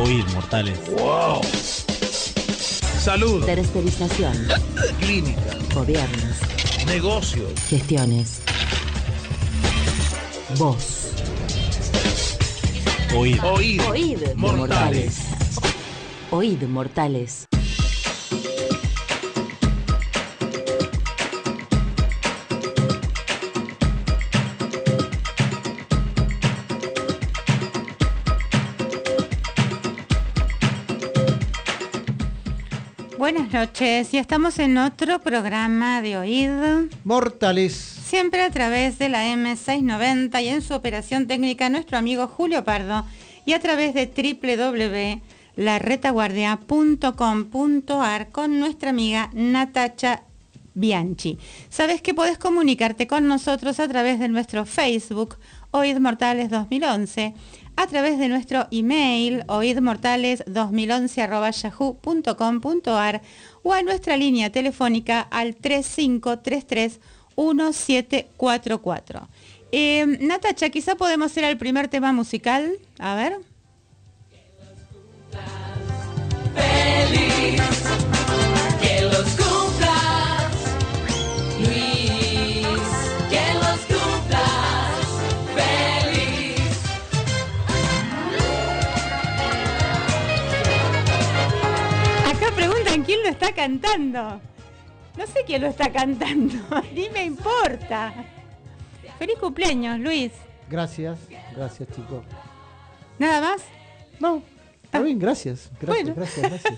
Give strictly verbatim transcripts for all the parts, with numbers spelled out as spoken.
Oíd, mortales. ¡Wow! Salud. Tercerización. Clínica. Gobiernos. Negocios. Gestiones. Voz. Oíd. Oíd. Oíd. Mortales. Oíd, mortales. Buenas noches, y estamos en otro programa de Oíd Mortales. Siempre a través de la eme seiscientos noventa y en su operación técnica nuestro amigo Julio Pardo, y a través de doble u doble u doble u punto la retaguardia punto com punto a r con nuestra amiga Natacha Bianchi. Sabes que podés comunicarte con nosotros a través de nuestro Facebook Oíd Mortales dos mil once, a través de nuestro email oidmortales dos mil once arroba yahoo punto com punto a r o a nuestra línea telefónica al tres cinco tres tres uno siete cuatro cuatro. Eh, Natacha, quizá podemos ir al primer tema musical. A ver. Feliz, que los cumplas, Luis, que los cumplas, feliz. Acá preguntan quién lo está cantando. No sé quién lo está cantando, ni me importa. Feliz cumpleaños, Luis. Gracias, gracias chicos. ¿Nada más? No, está bien, gracias. Gracias, Bueno. gracias, gracias.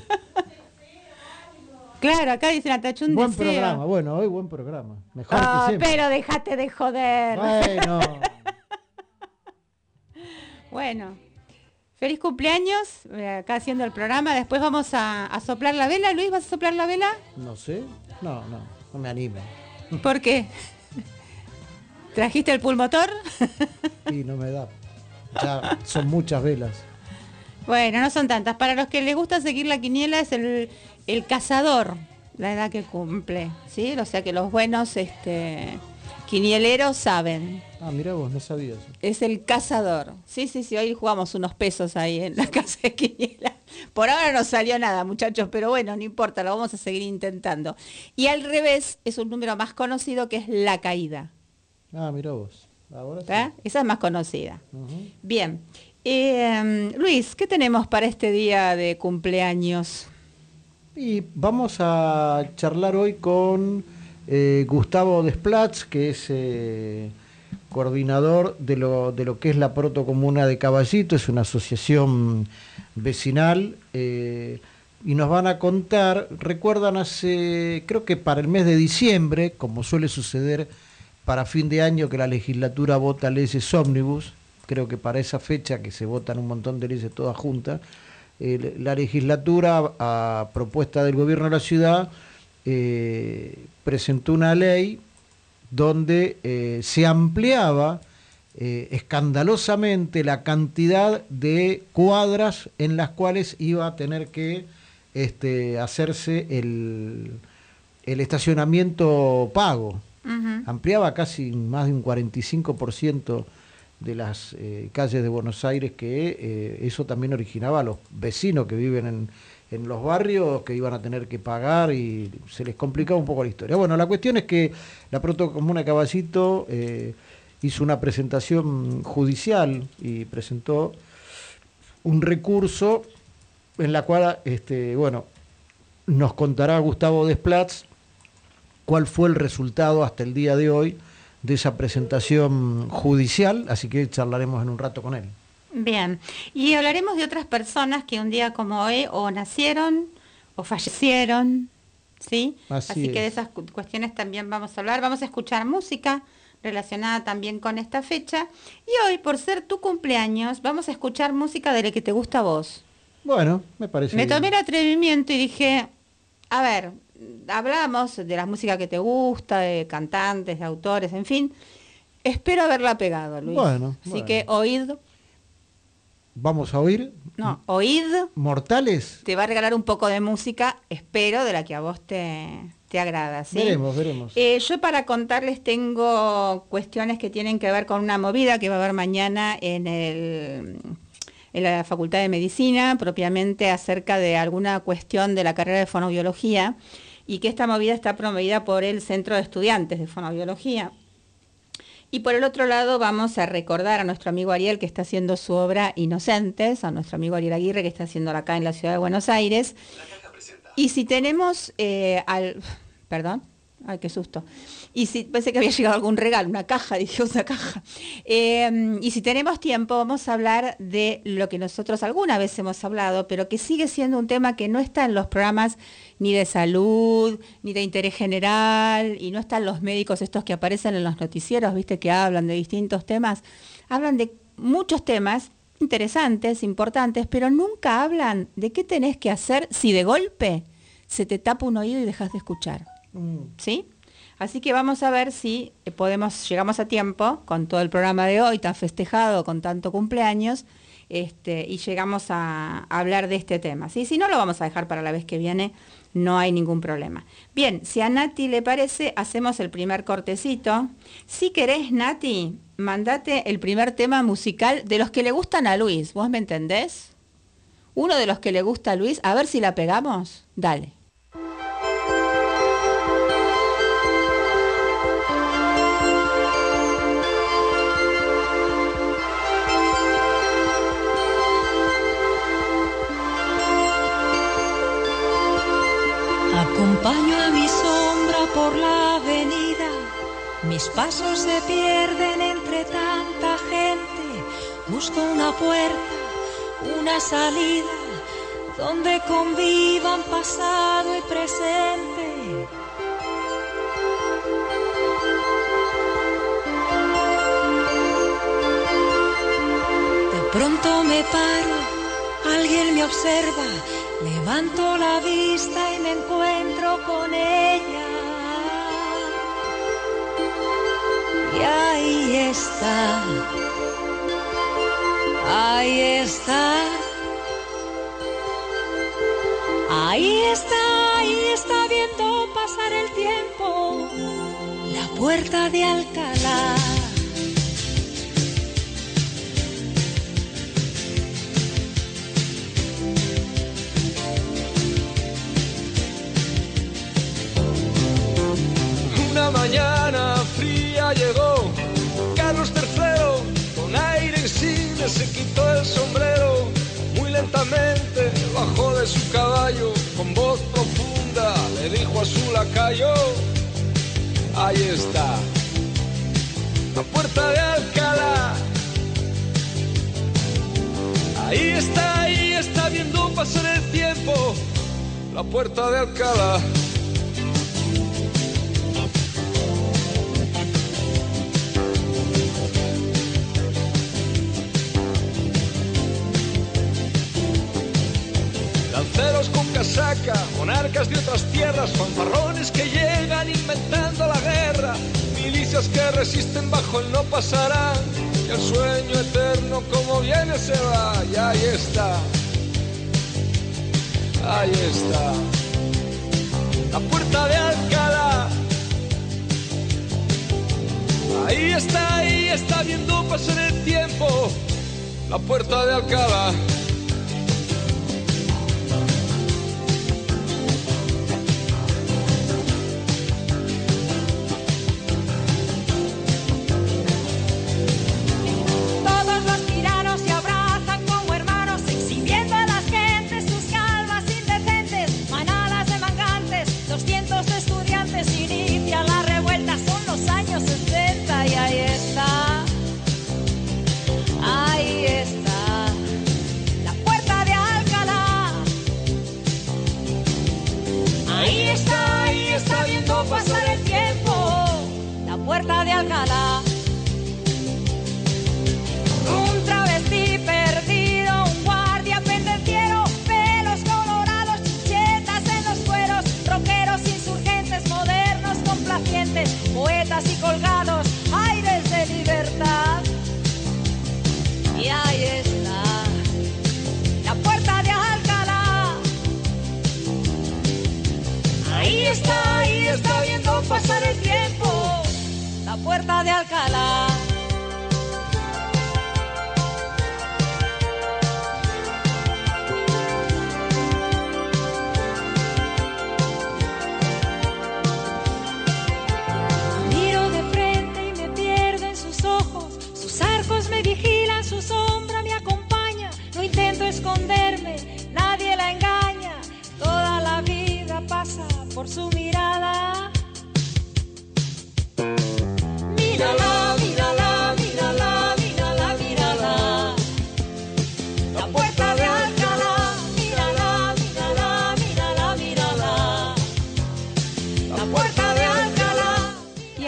Claro, acá dice Natacha un Buen deseo. programa, bueno, hoy buen programa. Mejor Ah, que siempre. pero déjate de joder. Bueno, Bueno, feliz cumpleaños, eh, acá haciendo el programa. Después vamos a, a soplar la vela. Luis, ¿vas a soplar la vela? no sé, no, no, no me animo. ¿Por qué? ¿Trajiste el pulmotor? Y no me da. Ya son muchas velas. Bueno, no son tantas. Para los que les gusta seguir la quiniela es el, el cazador, la edad que cumple, ¿sí? O sea que los buenos este, quinieleros saben. Ah, mira vos, no sabía eso. Es el cazador. Sí, sí, sí, hoy jugamos unos pesos ahí en la casa de quiniela. Por ahora no salió nada, muchachos, pero bueno, no importa, lo vamos a seguir intentando. Y al revés es un número más conocido, que es la caída. Ah, mira vos. Ahora sí. ¿Tá? Esa es más conocida. Ujú. Bien. Eh, Luis, ¿qué tenemos para este día de cumpleaños? Y vamos a charlar hoy con eh, Gustavo Desplatz, que es eh, coordinador de lo, de lo que es la protocomuna de Caballito, es una asociación vecinal, eh, y nos van a contar, recuerdan hace, creo que para el mes de diciembre, como suele suceder para fin de año, que la legislatura vota leyes ómnibus, creo que para esa fecha que se votan un montón de leyes todas juntas, eh, la legislatura, a propuesta del gobierno de la ciudad, eh, presentó una ley donde eh, se ampliaba eh, escandalosamente la cantidad de cuadras en las cuales iba a tener que este, hacerse el, el estacionamiento pago. Uh-huh. Ampliaba casi más de un cuarenta y cinco por ciento de las eh, calles de Buenos Aires, que eh, eso también originaba a los vecinos que viven en, en los barrios, que iban a tener que pagar, y se les complicaba un poco la historia. Bueno, la cuestión es que la protocomuna de Caballito eh, hizo una presentación judicial y presentó un recurso en la cual, este, bueno, nos contará Gustavo Desplatz cuál fue el resultado hasta el día de hoy de esa presentación judicial, así que charlaremos en un rato con él. Bien, y hablaremos de otras personas que un día como hoy o nacieron o fallecieron, ¿sí? Así Así que de es. esas cu- cuestiones también vamos a hablar. Vamos a escuchar música relacionada también con esta fecha. Y hoy, por ser tu cumpleaños, vamos a escuchar música de la que te gusta a vos. Bueno, me parece Me bien. tomé el atrevimiento y dije, a ver, hablamos de la música que te gusta, de cantantes, de autores, en fin. Espero haberla pegado, Luis. Bueno, Así bueno. que oíd, Vamos a oír no, oíd, Mortales. te va a regalar un poco de música, espero, de la que a vos te, te agrada, ¿sí? Veremos, veremos. Eh, yo para contarles tengo cuestiones que tienen que ver con una movida que va a haber mañana en el en la Facultad de Medicina, propiamente acerca de alguna cuestión de la carrera de fonoaudiología, y que esta movida está promovida por el Centro de Estudiantes de Fonoaudiología. Y por el otro lado vamos a recordar a nuestro amigo Ariel, que está haciendo su obra Inocentes, a nuestro amigo Ariel Aguirre, que está haciéndola acá en la ciudad de Buenos Aires. Y si tenemos eh, al... Perdón, ay, qué susto. Y si pensé que había llegado algún regalo, una caja, dije una caja. Eh, y si tenemos tiempo, vamos a hablar de lo que nosotros alguna vez hemos hablado, pero que sigue siendo un tema que no está en los programas ni de salud, ni de interés general, y no están los médicos estos que aparecen en los noticieros, viste, que hablan de distintos temas. Hablan de muchos temas interesantes, importantes, pero nunca hablan de qué tenés que hacer si de golpe se te tapa un oído y dejas de escuchar. Mm. ¿Sí? Así que vamos a ver si podemos, llegamos a tiempo con todo el programa de hoy tan festejado, con tanto cumpleaños, este, y llegamos a, a hablar de este tema. ¿Sí? Si no, lo vamos a dejar para la vez que viene, no hay ningún problema. Bien, si a Nati le parece, hacemos el primer cortecito. Si querés, Nati, mandate el primer tema musical de los que le gustan a Luis, ¿vos me entendés? Uno de los que le gusta a Luis, a ver si la pegamos. Dale. Acompaño a mi sombra por la avenida, mis pasos se pierden entre tanta gente. Busco una puerta, una salida, donde convivan pasado y presente. De pronto me paro, alguien me observa. Levanto la vista y me encuentro con ella. Y ahí está, ahí está, ahí está, ahí está viendo pasar el tiempo, la puerta de Alcalá. Una mañana fría llegó Carlos tercero, con aire insigne se quitó el sombrero, muy lentamente bajó de su caballo, con voz profunda le dijo a su lacayo: ahí está, la puerta de Alcalá. Ahí está, ahí está viendo pasar el tiempo, la puerta de Alcalá. Lanceros con casaca, monarcas de otras tierras, fanfarrones que llegan inventando la guerra, milicias que resisten bajo el no pasarán, y el sueño eterno como viene se va. Y ahí está, ahí está, la puerta de Alcalá. Ahí está, ahí está viendo pasar el tiempo, la puerta de Alcalá. Pasar el tiempo, la puerta de Alcalá. Un travesti perdido, un guardia pendenciero, pelos colorados, chichetas en los cueros, rockeros insurgentes, modernos complacientes, poetas y colgados, aires de libertad. Y ahí está, la puerta de Alcalá. Ahí está, ahí está viendo pasar el tiempo, la puerta de Alcalá.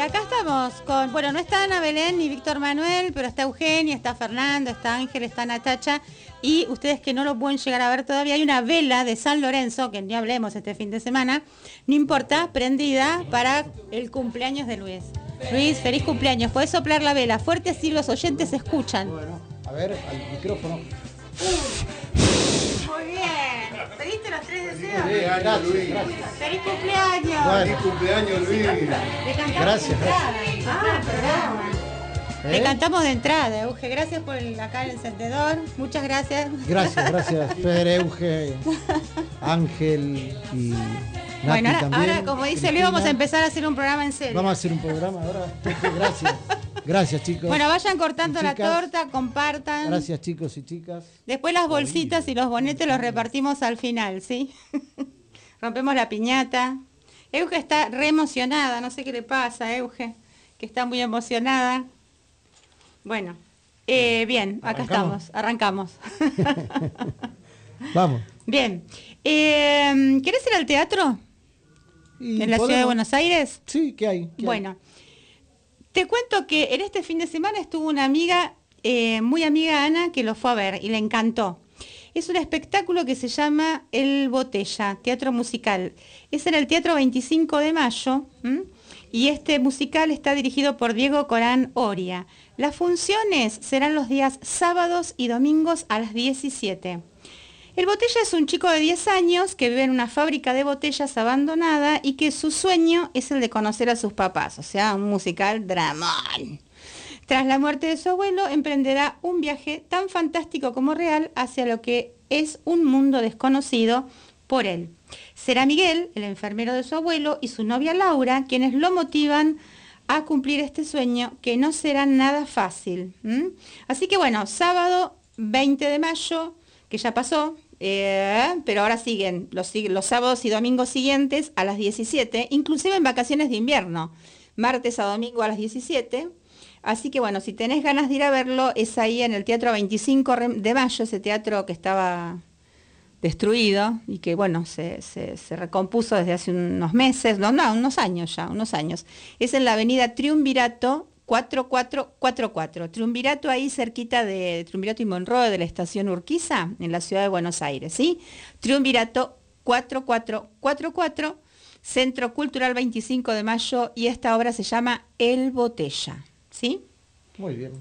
acá estamos con, bueno, no está Ana Belén ni Víctor Manuel, pero está Eugenia, está Fernando, está Ángel, está Natacha, y ustedes que no lo pueden llegar a ver todavía, hay una vela de San Lorenzo, que ni hablemos este fin de semana, no importa, prendida para el cumpleaños de Luis. Luis, feliz cumpleaños. Podés soplar la vela fuerte así los oyentes escuchan. Bueno, a ver, al micrófono. Muy bien. ¿Pediste los tres deseos? Sí, gracias, Luis. Gracias. ¡Feliz cumpleaños! Bueno, ¡Feliz cumpleaños, Luis! Le cantamos Gracias, de entrada. Ah, programa. ¿Eh? Le cantamos de entrada, Euge. Gracias por el, acá el encendedor. Muchas gracias. Gracias, gracias, Pedro, Euge, Ángel y Nati Bueno, ahora, también. ahora, como dice Luis, Cristina. vamos a empezar a hacer un programa en serio. Vamos a hacer un programa ahora. Gracias. Gracias, chicos. Bueno, vayan cortando Y la chicas. torta, compartan. Gracias, chicos y chicas. Después las bolsitas y los bonetes los repartimos al final, ¿sí? Rompemos la piñata. Euge está re emocionada, no sé qué le pasa, Euge, que está muy emocionada. Bueno, eh, bien, acá ¿Arrancamos? estamos, arrancamos. Vamos. Bien, eh, ¿querés ir al teatro Y en la ciudad de podemos- Buenos Aires? Sí, ¿qué hay? ¿Qué hay? Bueno, te cuento que en este fin de semana estuvo una amiga, eh, muy amiga Ana, que lo fue a ver y le encantó. Es un espectáculo que se llama El Botella, teatro musical. Es en el Teatro veinticinco de mayo, ¿m? Y este musical está dirigido por Diego Corán Oria. Las funciones serán los días sábados y domingos a las diecisiete. El Botella es un chico de diez años que vive en una fábrica de botellas abandonada y que su sueño es el de conocer a sus papás, o sea, un musical dramón. Tras la muerte de su abuelo, emprenderá un viaje tan fantástico como real hacia lo que es un mundo desconocido por él. Será Miguel, el enfermero de su abuelo, y su novia Laura, quienes lo motivan a cumplir este sueño, que no será nada fácil. ¿m? Así que bueno, sábado veinte de mayo, que ya pasó, eh, pero ahora siguen los, sig- los sábados y domingos siguientes a las diecisiete, inclusive en vacaciones de invierno, martes a domingo a las diecisiete. Así que bueno, si tenés ganas de ir a verlo, es ahí en el Teatro veinticinco de mayo, ese teatro que estaba destruido y que bueno, se, se, se recompuso desde hace unos meses, no, no, unos años ya, unos años. Es en la avenida Triunvirato cuatro cuatro cuatro cuatro. Triunvirato ahí cerquita de Triunvirato y Monroe, de la estación Urquiza, en la ciudad de Buenos Aires, ¿sí? Triunvirato cuatro cuatro cuatro cuatro, Centro Cultural veinticinco de mayo, y esta obra se llama El Botella, ¿sí? Muy bien.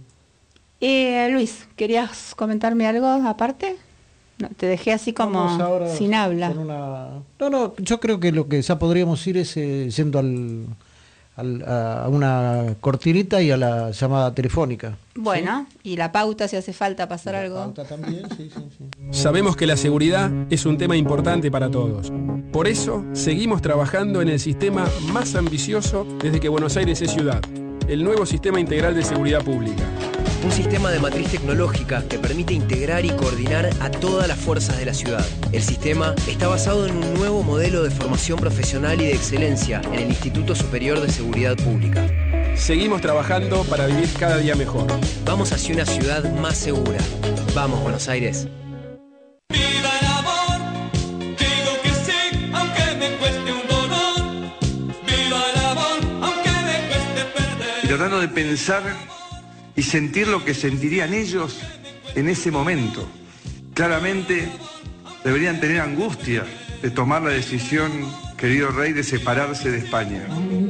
Eh, Luis, ¿querías comentarme algo aparte? No, te dejé así como Vamos ahora sin habla. con una- No, no, yo creo que lo que ya podríamos ir es eh, yendo al, al- a una cortinita y a la llamada telefónica. Bueno, y la pauta si hace falta pasar La algo. pauta también, sí, sí, sí. Sabemos que la seguridad es un tema importante para todos. Por eso, seguimos trabajando en el sistema más ambicioso desde que Buenos Aires es ciudad, el nuevo Sistema Integral de Seguridad Pública. Un sistema de matriz tecnológica que permite integrar y coordinar a todas las fuerzas de la ciudad. El sistema está basado en un nuevo modelo de formación profesional y de excelencia en el Instituto Superior de Seguridad Pública. Seguimos trabajando para vivir cada día mejor. Vamos hacia una ciudad más segura. Vamos, Buenos Aires. ¡Viva el amor! Digo que sí, aunque me cueste un dolor. ¡Viva el amor! Aunque me cueste perder. Y tratando de pensar y sentir lo que sentirían ellos en ese momento. Claramente deberían tener angustia de tomar la decisión, querido rey, de separarse de España.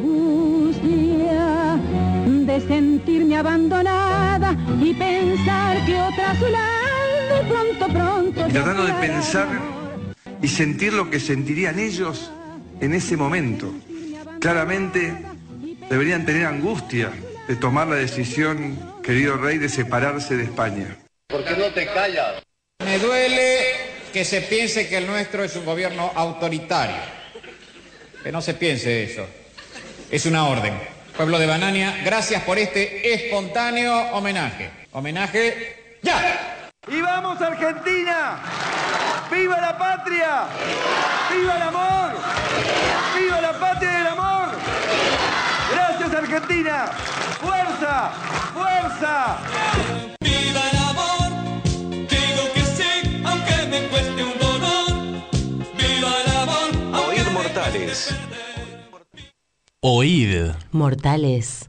Angustia de sentirme abandonada y pensar que otra a su lado pronto, pronto. Y tratando de pensar y sentir lo que sentirían ellos en ese momento. Claramente deberían tener angustia de tomar la decisión, querido rey, de separarse de España. ¿Por qué no te callas? Me duele que se piense que el nuestro es un gobierno autoritario. Que no se piense eso. Es una orden. Pueblo de Banania, gracias por este espontáneo homenaje. Homenaje ya. ¡Y vamos, Argentina! ¡Viva la patria! ¡Viva el amor! ¡Viva la patria y el amor! ¡Gracias, Argentina! ¡Fuerza! ¡Fuerza! ¡Viva el amor! Digo que sí, aunque me cueste un dolor. ¡Viva el amor! Oír Mortales. Oíd. Mortales.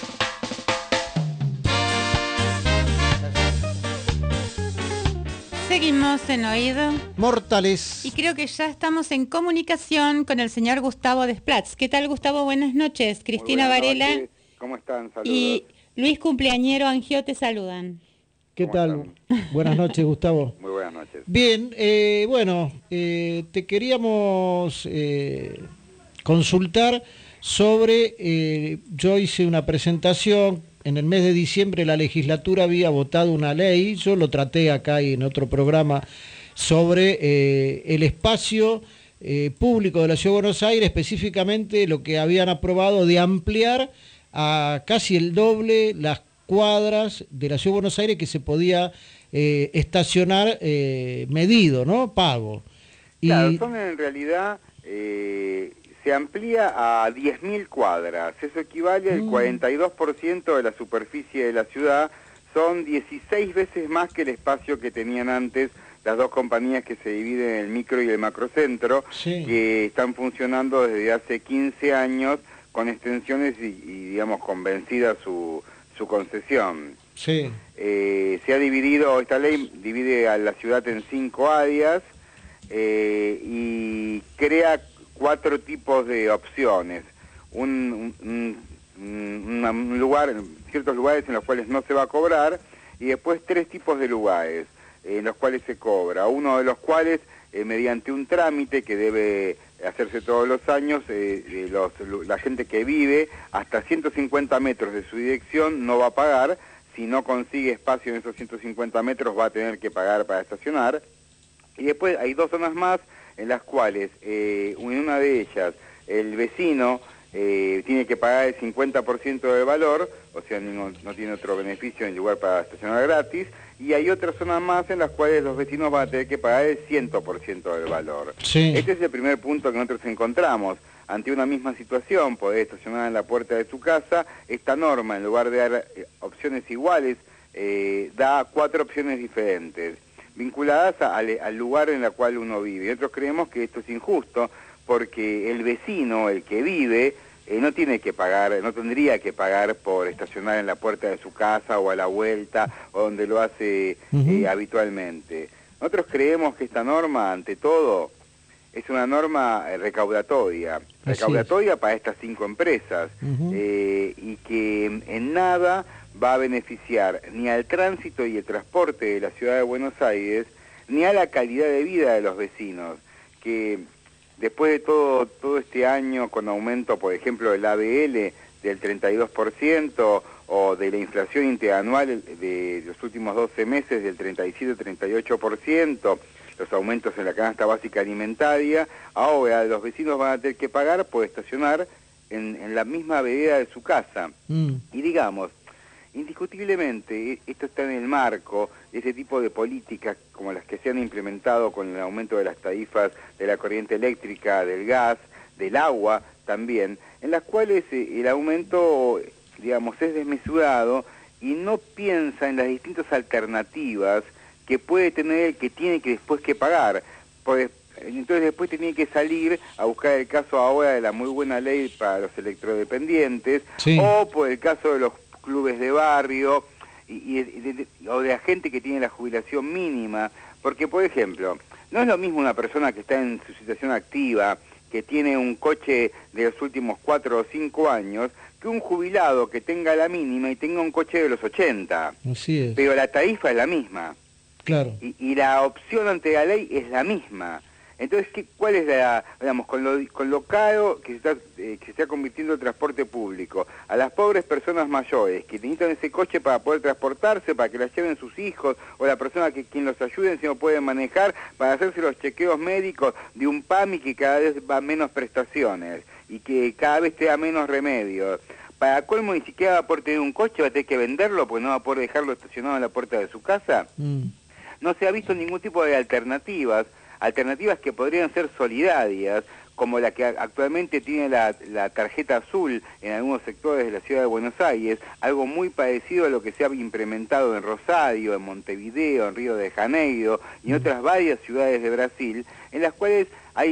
Seguimos en Oído Mortales. Y creo que ya estamos en comunicación con el señor Gustavo Desplatz. ¿Qué tal, Gustavo? Buenas noches. Cristina Varela. Noches. ¿Cómo están? Saludos. Y Luis Cumpleañero Angio te saludan. ¿Qué tal? Buenas noches, Gustavo. Muy buenas noches. Bien, eh, bueno, eh, te queríamos eh, consultar sobre, eh, yo hice una presentación, en el mes de diciembre la legislatura había votado una ley, yo lo traté acá y en otro programa, sobre eh, el espacio eh, público de la Ciudad de Buenos Aires, específicamente lo que habían aprobado de ampliar a casi el doble las cuadras de la Ciudad de Buenos Aires que se podía eh, estacionar eh, medido, ¿no? Pago. Y... Claro, son en realidad, eh, se amplía a diez mil cuadras, eso equivale al mm. cuarenta y dos por ciento de la superficie de la ciudad, son dieciséis veces más que el espacio que tenían antes las dos compañías que se dividen en el micro y el macrocentro, sí. que están funcionando desde hace quince años con extensiones y, y digamos, convencida su... su concesión. Sí. Eh, se ha dividido, esta ley divide a la ciudad en cinco áreas eh, y crea cuatro tipos de opciones. Un, un, un, un lugar, ciertos lugares en los cuales no se va a cobrar y después tres tipos de lugares en los cuales se cobra. Uno de los cuales, eh, mediante un trámite que debe hacerse todos los años, eh, los, la gente que vive hasta ciento cincuenta metros de su dirección no va a pagar, si no consigue espacio en esos ciento cincuenta metros va a tener que pagar para estacionar. Y después hay dos zonas más en las cuales, eh, en una de ellas, el vecino eh, tiene que pagar el cincuenta por ciento del valor, o sea, no, no tiene otro beneficio en lugar para estacionar gratis, y hay otras zonas más en las cuales los vecinos van a tener que pagar el cien por ciento del valor. Sí. Este es el primer punto que nosotros encontramos. Ante una misma situación, poder estacionar en la puerta de su casa, esta norma, en lugar de dar eh, opciones iguales, eh, da cuatro opciones diferentes, vinculadas a, al, al lugar en el cual uno vive. Nosotros creemos que esto es injusto, porque el vecino, el que vive, Eh, no tiene que pagar, no tendría que pagar por estacionar en la puerta de su casa o a la vuelta o donde lo hace uh-huh. eh, habitualmente. Nosotros creemos que esta norma, ante todo, es una norma eh, recaudatoria, Así recaudatoria es. para estas cinco empresas uh-huh. eh, y que en, en nada va a beneficiar ni al tránsito y el transporte de la ciudad de Buenos Aires, ni a la calidad de vida de los vecinos, que después de todo, todo este año con aumento, por ejemplo, del A B L del treinta y dos por ciento o de la inflación interanual de los últimos doce meses del treinta y siete a treinta y ocho por ciento, los aumentos en la canasta básica alimentaria, ahora los vecinos van a tener que pagar por estacionar en, en la misma vereda de su casa. Mm. Y digamos, indiscutiblemente, esto está en el marco de ese tipo de políticas como las que se han implementado con el aumento de las tarifas de la corriente eléctrica, del gas, del agua también, en las cuales el aumento, digamos, es desmesurado y no piensa en las distintas alternativas que puede tener el que tiene que después que pagar. Pues, entonces después tiene que salir a buscar el caso ahora de la muy buena ley para los electrodependientes, sí. o por el caso de los clubes de barrio y, y, y de, o de la gente que tiene la jubilación mínima, porque por ejemplo, no es lo mismo una persona que está en su situación activa, que tiene un coche de los últimos cuatro o cinco años, que un jubilado que tenga la mínima y tenga un coche de los ochenta. Así es. Pero la tarifa es la misma. Claro. Y, y la opción ante la ley es la misma. Entonces, ¿qué, ¿cuál es la, digamos, con lo, con lo caro que se, está, eh, que se está convirtiendo el transporte público? A las pobres personas mayores que necesitan ese coche para poder transportarse, para que las lleven sus hijos, o la persona que quien los ayude si no pueden manejar, para hacerse los chequeos médicos de un PAMI que cada vez va a menos prestaciones y que cada vez te da menos remedios. Para colmo, ni siquiera va a poder tener un coche, va a tener que venderlo porque no va a poder dejarlo estacionado en la puerta de su casa. Mm. No se ha visto ningún tipo de alternativas, alternativas que podrían ser solidarias, como la que actualmente tiene la, la tarjeta azul en algunos sectores de la ciudad de Buenos Aires, algo muy parecido a lo que se ha implementado en Rosario, en Montevideo, en Río de Janeiro y en otras varias ciudades de Brasil, en las cuales hay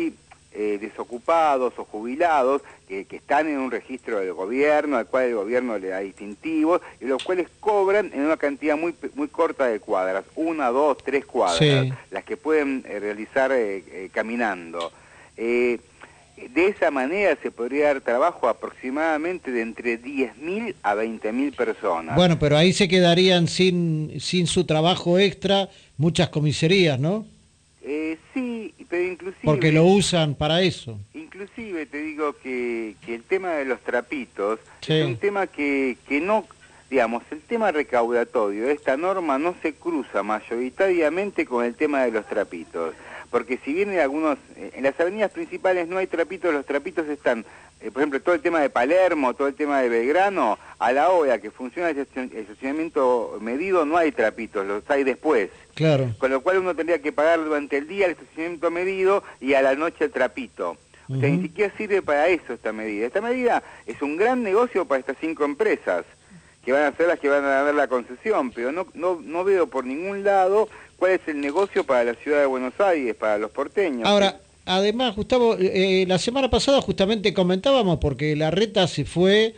eh, desocupados o jubilados que, que están en un registro del gobierno, al cual el gobierno le da distintivos, y los cuales cobran en una cantidad muy muy corta de cuadras, una, dos, tres cuadras, sí. las que pueden eh, realizar eh, eh, caminando. Eh, de esa manera se podría dar trabajo aproximadamente de entre diez mil a veinte mil personas. Bueno, pero ahí se quedarían sin, sin su trabajo extra muchas comisarías, ¿no? Eh, sí, pero inclusive... Porque lo usan para eso. Inclusive te digo que, que el tema de los trapitos sí. es un tema que, que no, digamos, el tema recaudatorio de esta norma no se cruza mayoritariamente con el tema de los trapitos. Porque si bien en algunos, en las avenidas principales no hay trapitos, los trapitos están, eh, por ejemplo, todo el tema de Palermo, todo el tema de Belgrano, a la hora que funciona el estacionamiento medido no hay trapitos, los hay después. Claro. Con lo cual uno tendría que pagar durante el día el estacionamiento medido y a la noche el trapito. O sea, uh-huh. ni siquiera sirve para eso esta medida. Esta medida es un gran negocio para estas cinco empresas, que van a ser las que van a dar la concesión, pero no, no, no veo por ningún lado cuál es el negocio para la ciudad de Buenos Aires, para los porteños. Ahora, además, Gustavo, eh, la semana pasada justamente comentábamos, porque la Reta se fue,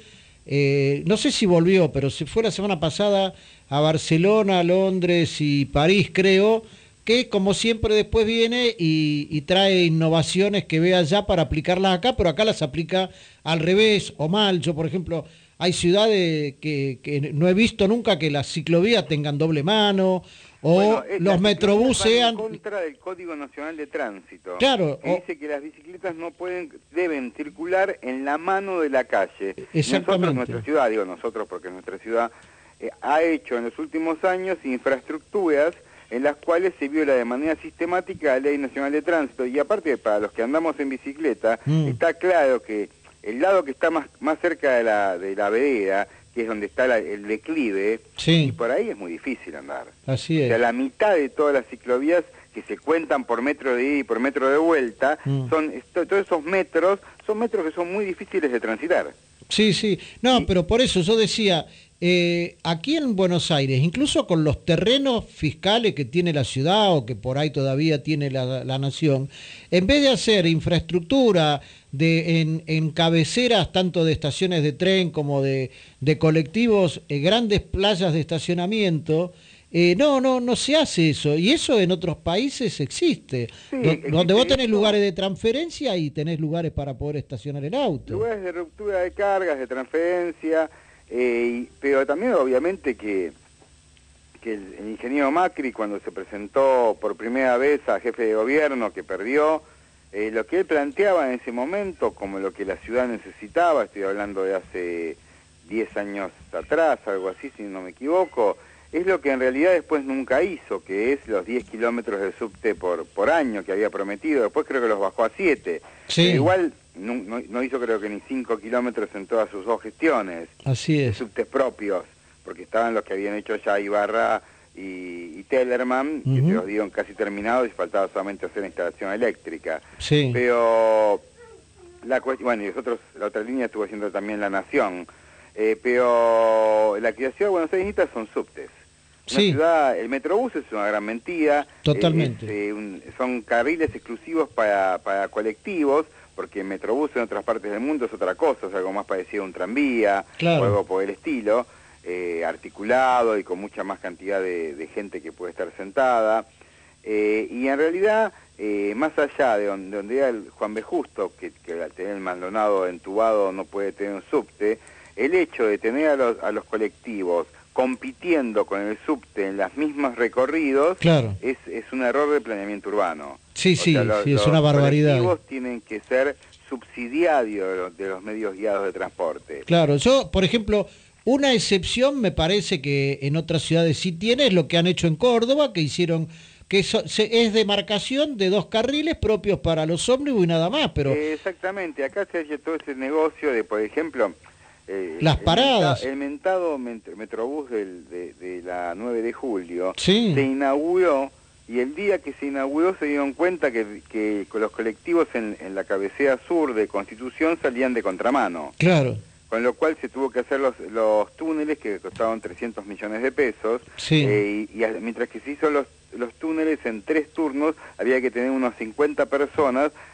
eh, no sé si volvió, pero se fue la semana pasada a Barcelona, Londres y París, creo, que como siempre después viene y, y trae innovaciones que ve allá para aplicarlas acá, pero acá las aplica al revés o mal. Yo, por ejemplo, hay ciudades que, que no he visto nunca que las ciclovías tengan doble mano, o bueno, los metrobús sean... en contra del Código Nacional de Tránsito. Claro. Que o... dice que las bicicletas no pueden, deben circular en la mano de la calle. Exactamente. Nosotros, nuestra ciudad, digo nosotros porque nuestra ciudad eh, ha hecho en los últimos años infraestructuras en las cuales se viola de manera sistemática la Ley Nacional de Tránsito. Y aparte, para los que andamos en bicicleta, mm. está claro que el lado que está más, más cerca de la, de la vereda, que es donde está la, el declive, sí. y por ahí es muy difícil andar. Así es. O sea, la mitad de todas las ciclovías que se cuentan por metro de ida y por metro de vuelta, mm. son esto, todos esos metros, son metros que son muy difíciles de transitar. Sí, sí. No, ¿sí? Pero por eso yo decía, eh, aquí en Buenos Aires, incluso con los terrenos fiscales que tiene la ciudad o que por ahí todavía tiene la, la nación, en vez de hacer infraestructura de en, en cabeceras tanto de estaciones de tren como de, de colectivos, eh, grandes playas de estacionamiento, eh, no, no, no se hace eso, y eso en otros países existe, sí, Do, existe donde vos tenés eso. Lugares de transferencia y tenés lugares para poder estacionar el auto. Lugares de ruptura de cargas, de transferencia, eh, y, pero también obviamente que, que el, el ingeniero Macri, cuando se presentó por primera vez a jefe de gobierno, que perdió, eh, lo que él planteaba en ese momento como lo que la ciudad necesitaba, estoy hablando de hace diez años atrás, algo así si no me equivoco, es lo que en realidad después nunca hizo, que es los diez kilómetros de subte por, por año que había prometido. Después creo que los bajó a siete. Sí. Pero igual no, no, no hizo creo que ni cinco kilómetros en todas sus dos gestiones. Así es. De subtes propios, porque estaban los que habían hecho ya Ibarra y, y Tellerman, uh-huh. que se los dieron casi terminados y faltaba solamente hacer la instalación eléctrica. Sí. Pero, la cuestión, bueno, y nosotros, la otra línea estuvo haciendo también La Nación, eh, pero la que la ciudad de Buenos Aires necesita son subtes. Una sí. ciudad, el Metrobús es una gran mentira. Totalmente. Es, eh, un, son carriles exclusivos para, para colectivos, porque el Metrobús en otras partes del mundo es otra cosa, es algo más parecido a un tranvía, claro. o algo por el estilo, eh, articulado y con mucha más cantidad de, de gente que puede estar sentada. Eh, y en realidad, eh, más allá de donde, donde era el Juan B. Justo, que, que al tener el Maldonado entubado no puede tener un subte, el hecho de tener a los, a los colectivos compitiendo con el subte en los mismos recorridos, claro. es, es un error de planeamiento urbano. Sí, o sí, sea, los, sí, es una barbaridad. Los colectivos tienen que ser subsidiarios de los, de los medios guiados de transporte. Claro, yo, por ejemplo, una excepción me parece que en otras ciudades sí tiene, es lo que han hecho en Córdoba, que hicieron... que eso, se, es demarcación de dos carriles propios para los ómnibus y nada más, pero... Eh, exactamente, acá se hace todo ese negocio de, por ejemplo... Eh, las paradas. El mentado, el mentado Metrobús del, de, de la nueve de julio sí. se inauguró, y el día que se inauguró se dieron cuenta que, que los colectivos en, en la cabecera sur de Constitución salían de contramano. Claro. Con lo cual se tuvo que hacer los, los túneles que costaban trescientos millones de pesos, sí. eh, y, y mientras que se hizo los, los túneles en tres turnos, había que tener unos cincuenta personas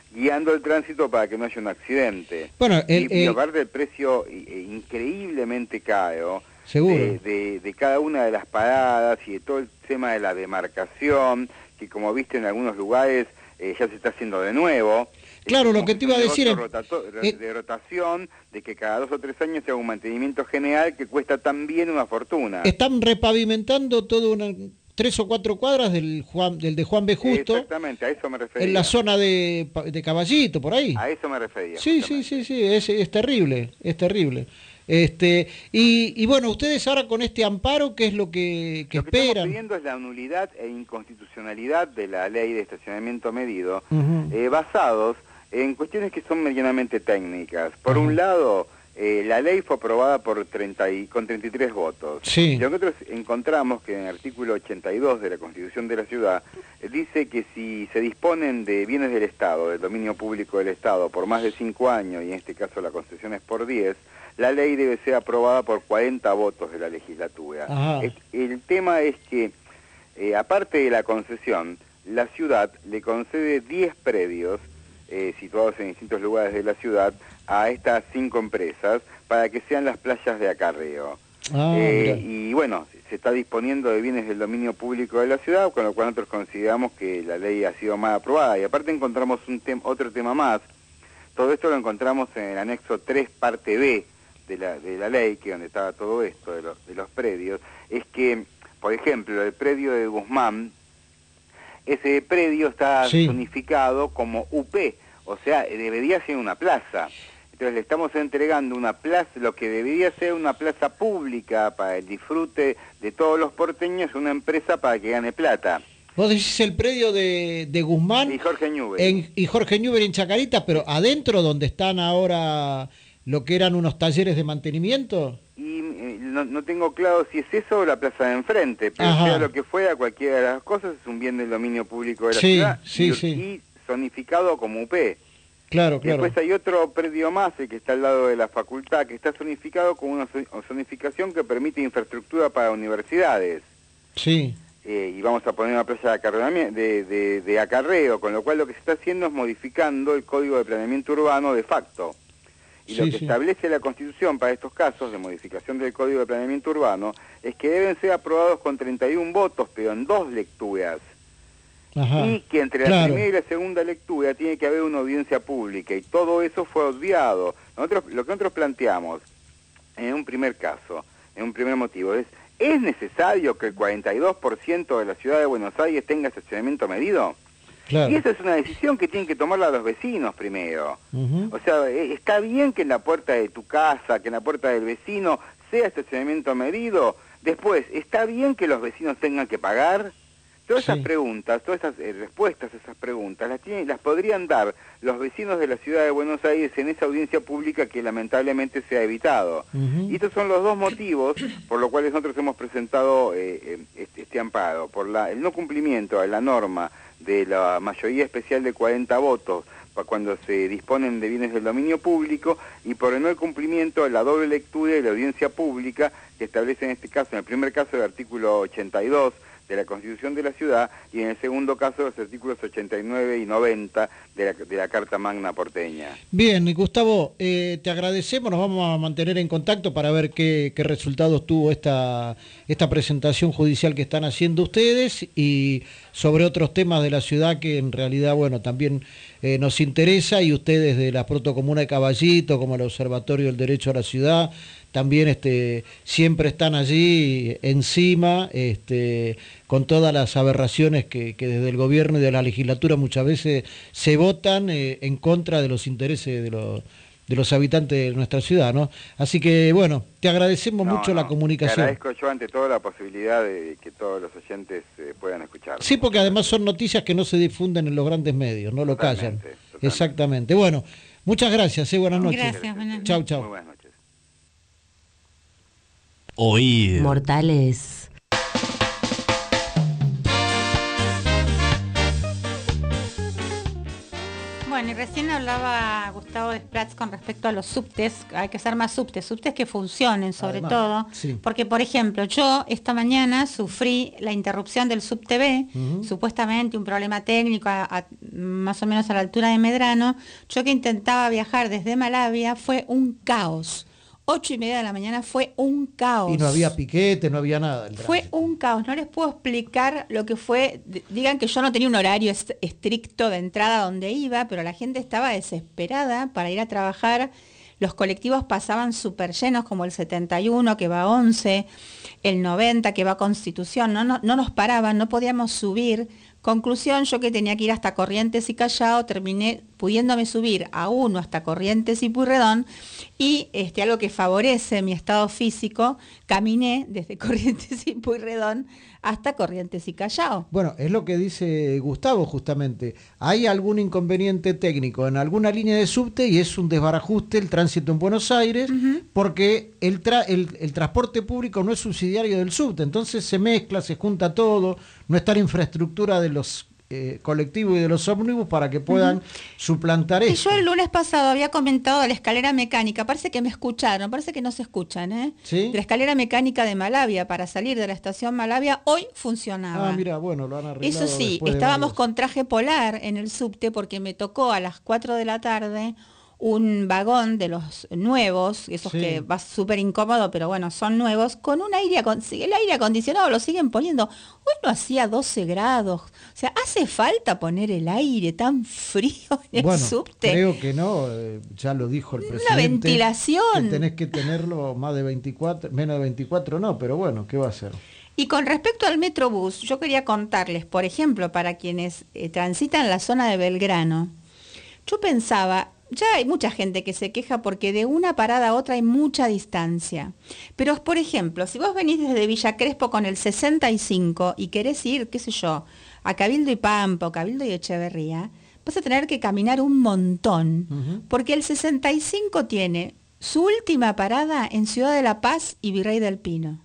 guiando el tránsito para que no haya un accidente. Bueno, el, y, y el- aparte del precio eh, increíblemente caro Seguro. de, de, de cada una de las paradas y de todo el tema de la demarcación, que como viste en algunos lugares eh, ya se está haciendo de nuevo. Claro, lo Como que te es un iba a decir negocio es- rotato- eh, de rotación, de que cada dos o tres años se haga un mantenimiento general que cuesta también una fortuna. Están repavimentando todo una tres o cuatro cuadras del Juan del de Juan B. Justo, Exactamente, a eso me refería. en la zona de, Pa- de Caballito, por ahí. A eso me refería. Sí, sí, sí, sí, es, es terrible, es terrible. Este, y, y bueno, ustedes ahora con este amparo, ¿qué es lo que, que Lo que estamos esperan? pidiendo es la nulidad e inconstitucionalidad de la ley de estacionamiento medido, Ujú. eh, basados en cuestiones que son medianamente técnicas. Por un lado, eh, la ley fue aprobada por treinta y, con treinta y tres votos. Sí. Y nosotros encontramos que en el artículo ochenta y dos de la Constitución de la Ciudad eh, dice que si se disponen de bienes del Estado, del dominio público del Estado, por más de cinco años, y en este caso la concesión es por diez, la ley debe ser aprobada por cuarenta votos de la legislatura. Ajá. Es- el tema es que, eh, aparte de la concesión, la ciudad le concede diez predios eh, situados en distintos lugares de la ciudad a estas cinco empresas para que sean las playas de acarreo. Ah, Eh, mira. y bueno, se está disponiendo de bienes del dominio público de la ciudad, con lo cual nosotros consideramos que la ley ha sido mal aprobada. Y aparte encontramos un tem- otro tema más. Todo esto lo encontramos en el anexo tres, parte B de la, de la ley, que es donde estaba todo esto de los, de los predios, es que, por ejemplo, el predio de Guzmán, ese predio está Sí. zonificado como U P, o sea, debería ser una plaza. Entonces le estamos entregando una plaza, lo que debería ser una plaza pública para el disfrute de todos los porteños, una empresa para que gane plata. Vos decís el predio de, de Guzmán Y Jorge Newbery. en- y Jorge Newbery en Chacarita, pero adentro donde están ahora lo que eran unos talleres de mantenimiento. Y eh, no, no tengo claro si es eso o la plaza de enfrente, pero Ajá. sea lo que fuera, cualquiera de las cosas es un bien del dominio público de la Sí, ciudad sí, y, sí. y zonificado como U P. Claro, claro. Después hay otro predio más, el que está al lado de la facultad, que está zonificado con una zo- zonificación que permite infraestructura para universidades. Sí. Eh, y vamos a poner una playa de, acarreami- de, de, de acarreo, con lo cual lo que se está haciendo es modificando el Código de Planeamiento Urbano de facto. Y lo Sí, que sí. establece la Constitución para estos casos de modificación del Código de Planeamiento Urbano es que deben ser aprobados con treinta y un votos, pero en dos lecturas. Ajá. Y que entre la Claro. primera y la segunda lectura tiene que haber una audiencia pública, y todo eso fue obviado. Nosotros, lo que nosotros planteamos en un primer caso, en un primer motivo, es ¿es necesario que el cuarenta y dos por ciento de la ciudad de Buenos Aires tenga estacionamiento medido? Claro. Y esa es una decisión que tienen que tomarla los vecinos primero. Ujú. O sea, eh, está bien que en la puerta de tu casa, que en la puerta del vecino sea estacionamiento medido. Después, ¿está bien que los vecinos tengan que pagar? Todas Sí. esas preguntas, todas esas eh, respuestas a esas preguntas, las, tienen, las podrían dar los vecinos de la ciudad de Buenos Aires en esa audiencia pública que lamentablemente se ha evitado. Ujú. Y estos son los dos motivos por los cuales nosotros hemos presentado eh, eh, este, este amparo, por la, el no cumplimiento a la norma de la mayoría especial de cuarenta votos pa- cuando se disponen de bienes del dominio público, y por el no cumplimiento a la doble lectura y la audiencia pública que establece en este caso, en el primer caso el artículo ochenta y dos de la Constitución de la Ciudad, y en el segundo caso los artículos ochenta y nueve y noventa de la, de la Carta Magna porteña. Bien, Gustavo, eh, te agradecemos, nos vamos a mantener en contacto para ver qué, qué resultados tuvo esta, esta presentación judicial que están haciendo ustedes, y sobre otros temas de la ciudad que en realidad, bueno, también eh, nos interesa, y ustedes de la Protocomuna de Caballito, como el Observatorio del Derecho a la Ciudad, también este, siempre están allí encima, este, con todas las aberraciones que, que desde el gobierno y de la legislatura muchas veces se votan eh, en contra de los intereses de los, de los habitantes de nuestra ciudad, ¿no? Así que, bueno, te agradecemos No, mucho no, la comunicación. Te agradezco yo ante todo la posibilidad de que todos los oyentes eh, puedan escuchar. Sí, porque además son noticias que no se difunden en los grandes medios, no lo callan. Totalmente, totalmente. Exactamente. Bueno, muchas gracias, eh, buenas noches. Gracias, buenas Chau, noches. chau. Muy buenas noches. Oír. Mortales. Bueno, y recién hablaba Gustavo Desplatz con respecto a los subtes, hay que hacer más subtes, subtes que funcionen sobre Además, todo, sí. porque por ejemplo, yo esta mañana sufrí la interrupción del subte B, uh-huh. supuestamente un problema técnico a, a, más o menos a la altura de Medrano. Yo que intentaba viajar desde Malavia, fue un caos. Ocho y media de la mañana fue un caos. Y no había piquete, no había nada. Fue un caos, no les puedo explicar lo que fue. Digan que yo no tenía un horario est- estricto de entrada donde iba, pero la gente estaba desesperada para ir a trabajar. Los colectivos pasaban súper llenos, como el setenta y uno que va a once, el noventa que va a Constitución, no, no, no nos paraban, no podíamos subir. Conclusión, yo que tenía que ir hasta Corrientes y Callao, terminé pudiéndome subir a uno hasta Corrientes y Pueyrredón, y este, algo que favorece mi estado físico, caminé desde Corrientes y Pueyrredón hasta Corrientes y Callao. Bueno, es lo que dice Gustavo justamente. Hay algún inconveniente técnico en alguna línea de subte y es un desbarajuste el tránsito en Buenos Aires, uh-huh. porque el, tra- el, el transporte público no es subsidiario del subte, entonces se mezcla, se junta todo, no está la infraestructura de los eh, colectivos y de los ómnibus para que puedan uh-huh. suplantar y esto. Yo el lunes pasado había comentado de la escalera mecánica, parece que me escucharon, parece que no se escuchan, ¿eh? ¿Sí? De la escalera mecánica de Malavia para salir de la estación Malavia, hoy funcionaba. Ah, mira, bueno, lo han arreglado. Eso sí, estábamos con traje polar en el subte porque me tocó a las cuatro de la tarde un vagón de los nuevos, esos sí. que va súper incómodo, pero bueno, son nuevos, con un aire acondicionado. El aire acondicionado lo siguen poniendo. Hoy no hacía doce grados. O sea, ¿hace falta poner el aire tan frío en bueno, el subte? Creo que no, eh, ya lo dijo el presidente. Una ventilación. Que tenés que tenerlo más de veinticuatro, menos de veinticuatro no, pero bueno, ¿qué va a hacer? Y con respecto al Metrobús, yo quería contarles, por ejemplo, para quienes eh, transitan la zona de Belgrano, yo pensaba, ya hay mucha gente que se queja porque de una parada a otra hay mucha distancia. Pero, por ejemplo, si vos venís desde Villa Crespo con el sesenta y cinco y querés ir, qué sé yo, a Cabildo y Pampa o Cabildo y Echeverría, vas a tener que caminar un montón, uh-huh. porque el sesenta y cinco tiene su última parada en Ciudad de la Paz y Virrey del Pino.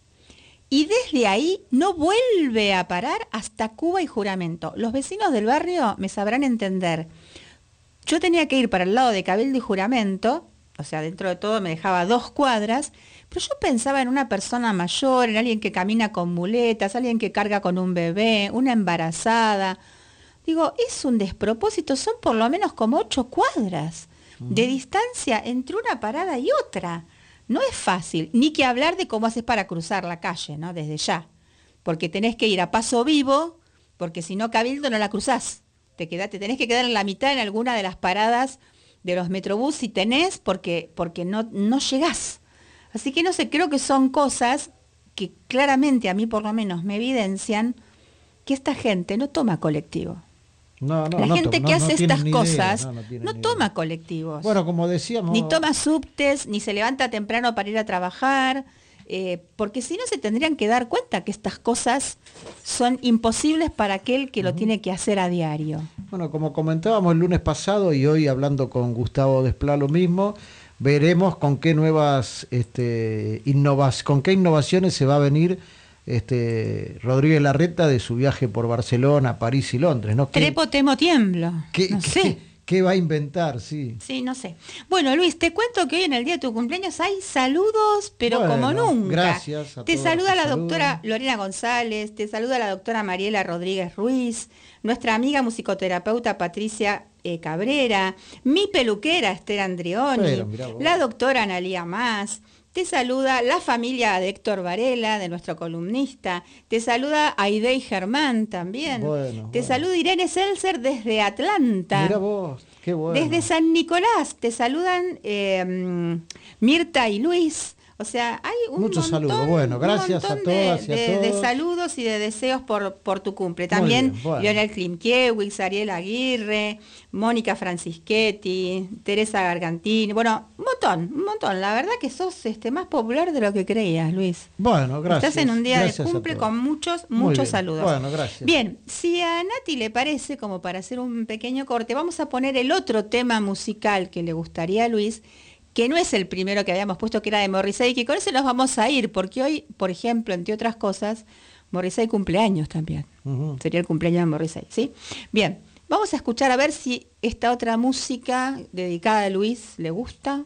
Y desde ahí no vuelve a parar hasta Cuba y Juramento. Los vecinos del barrio me sabrán entender. Yo tenía que ir para el lado de Cabildo y Juramento, o sea, dentro de todo me dejaba dos cuadras, pero yo pensaba en una persona mayor, en alguien que camina con muletas, alguien que carga con un bebé, una embarazada. Digo, es un despropósito, son por lo menos como ocho cuadras uh-huh. de distancia entre una parada y otra. No es fácil, ni que hablar de cómo haces para cruzar la calle, ¿no? Desde ya, porque tenés que ir a paso vivo, porque si no Cabildo no la cruzás. Te, quedás, te tenés que quedar en la mitad en alguna de las paradas de los Metrobús si tenés, porque, porque no, no llegás. Así que no sé, creo que son cosas que claramente a mí por lo menos me evidencian que esta gente no toma colectivo. No, no, la no gente to- que no, hace no estas cosas idea, no, no, no toma colectivos. Bueno, como decíamos... Ni toma subtes, ni se levanta temprano para ir a trabajar, eh, porque si no se tendrían que dar cuenta que estas cosas son imposibles para aquel que uh-huh. lo tiene que hacer a diario. Bueno, como comentábamos el lunes pasado y hoy hablando con Gustavo Desplatz lo mismo, veremos con qué nuevas este, innovas, con qué innovaciones se va a venir este, Rodríguez Larreta de su viaje por Barcelona, París y Londres, ¿no? ¿Qué, Trepo, temo, tiemblo. ¿qué, no qué, sé. ¿Qué va a inventar? Sí. Sí, no sé. Bueno, Luis, te cuento que hoy en el día de tu cumpleaños hay saludos, pero bueno, como nunca. Gracias. A te saluda la doctora Lorena González, te saluda la doctora Mariela Rodríguez Ruiz, nuestra amiga musicoterapeuta Patricia eh, Cabrera, mi peluquera Esther Andrioni, pero, la doctora Analía Más. Te saluda la familia de Héctor Varela, de nuestro columnista. Te saluda Aidey Germán también. Bueno, te bueno. saluda Irene Seltzer desde Atlanta. Mira vos, qué bueno. Desde San Nicolás te saludan eh, Mirta y Luis. O sea, hay un Muchos montón, saludos. Bueno, gracias a todas de, y a de, todos. de saludos y de deseos por, por tu cumple. También bien, bueno. Lionel Klimkiewicz, Ariel Aguirre, Mónica Francischetti, Teresa Gargantini. Bueno, un montón, un montón. La verdad que sos este, más popular de lo que creías, Luis. Bueno, gracias. Estás en un día gracias de cumple con muchos, Muy muchos bien. saludos. Bueno, gracias. Bien, si a Nati le parece, como para hacer un pequeño corte, vamos a poner el otro tema musical que le gustaría a Luis, que no es el primero que habíamos puesto, que era de Morrissey, que con ese nos vamos a ir, porque hoy, por ejemplo, entre otras cosas, Morrissey cumpleaños también. Uh-huh. Sería el cumpleaños de Morrissey, ¿sí? Bien, Vamos a escuchar a ver si esta otra música dedicada a Luis le gusta.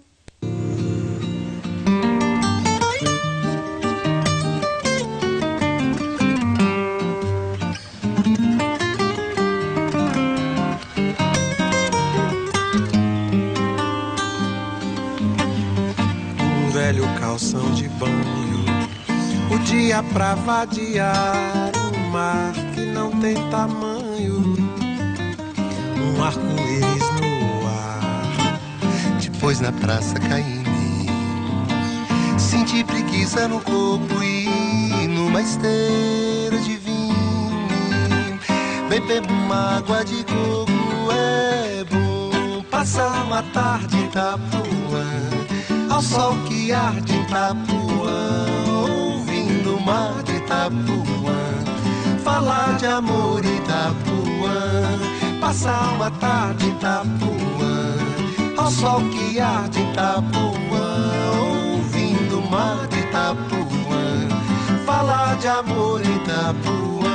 Um velho calção de banho, o dia pra vadiar, um mar que não tem tamanho, um arco-íris no ar. Depois na praça caí em mim, senti preguiça no corpo e numa esteira de vinho, beber uma água de coco é bom. Passar uma tarde em Itapuã, ao sol que arde em Itapuã, ouvindo o mar de Itapuã, falar de amor em Itapuã. Passar uma tarde em Itapuã, ao sol que arde em Itapuã, ouvindo o mar de Itapuã, falar de amor em Itapuã.